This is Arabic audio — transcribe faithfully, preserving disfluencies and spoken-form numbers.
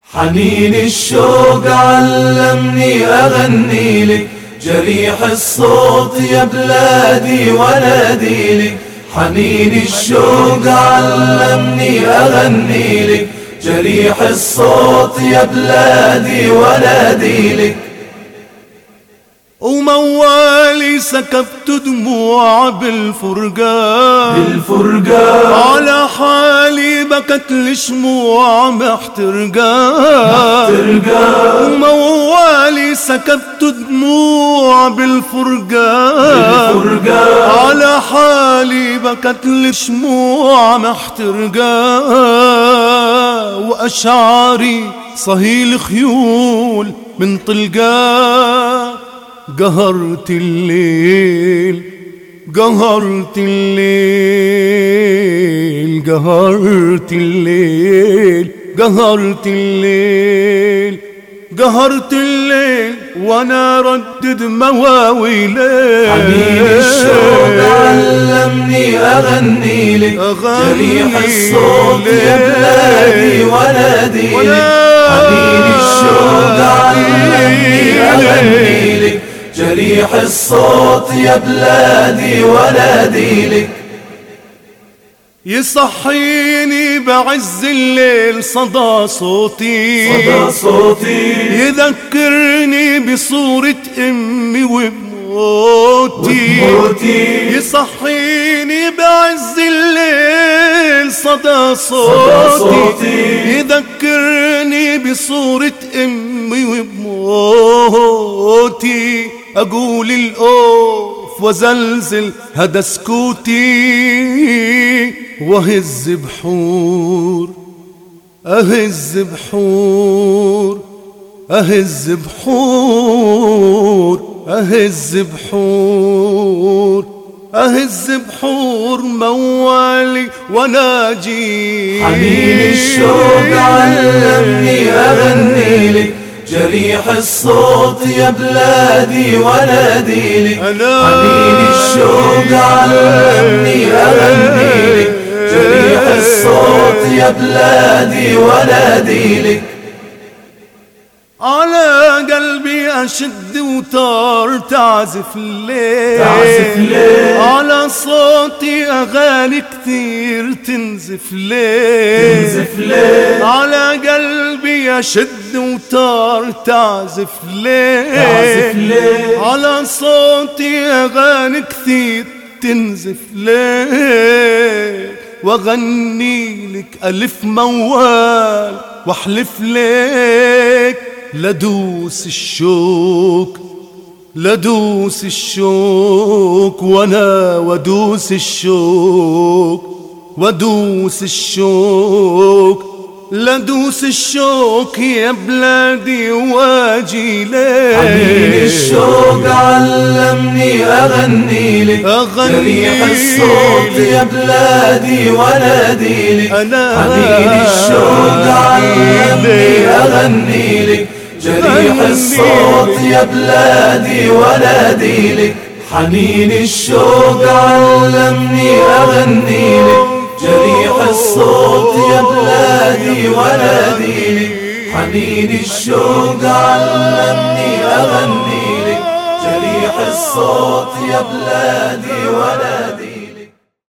حنين الشوق علمني أغني لك، جريح الصوت يا بلادي ونادي لك. حنين الشوق علمني أغني لك، جريح الصوت يا بلادي ونادي لك. وموالي سكبت دموع بالفرقان بالفرقان على حالي بكت الشموع محترقان. وموالي سكبت دموع بالفرقان بالفرقان على حالي بكت الشموع محترقان. وأشعاري صهيل خيول من طلقان. قهرت الليل قهرت الليل قهرت الليل قهرت الليل قهرت الليل وانا ردد مواويلي. حنين الشوق علمني اغني لك، جريح الصوت يا بلادي ونادي لك. حنين الشوق علمني اغني لك، جريح الصوت يا بلادي ونادي لك. يصحيني بعز الليل صدى صوتي صدى صوتي يذكرني بصورة أمي وبموتي. يصحيني بعز الليل صدى صوتي يذكرني بصورة أمي وبموتي. أقول الأوف وزلزل هدى سكوتي، وهز بحور أهز بحور أهز بحور أهز بحور أهز بحور موالي وناجي. حنين الشوق علمني أغني لك، جريح الصوت يا بلادي ونادي لك. حنين الشوق علمني أغني لك، جريح الصوت يا بلادي ونادي لك. على قلبي أشد وتار تعزف الليل تعزف الليل على صوتي أغاني كثير تنزف ليل تنزف ليل على قلبي أشد وتار تعزف ليل تعزف ليل على صوتي أغاني كثير تنزف ليل. وأغني لك ألف موال واحلف لك لدوس الشوك لدوس الشوك وانا ودوس الشوك ودوس الشوك لدوس الشوك يا بلادي واجي لك. حنين الشوق علمني أغني لك، جريح الصوت يا بلادي ونادي لك. حنين الشوق علمني أغني لك، جريح الصوت يا بلادي ونادي لك. حنين الشوق علمني أغني لك، جريح الصوت يا بلادي ونادي لك. حنين الشوق علمني أغني لك، جريح الصوت يا بلادي ونادي لك.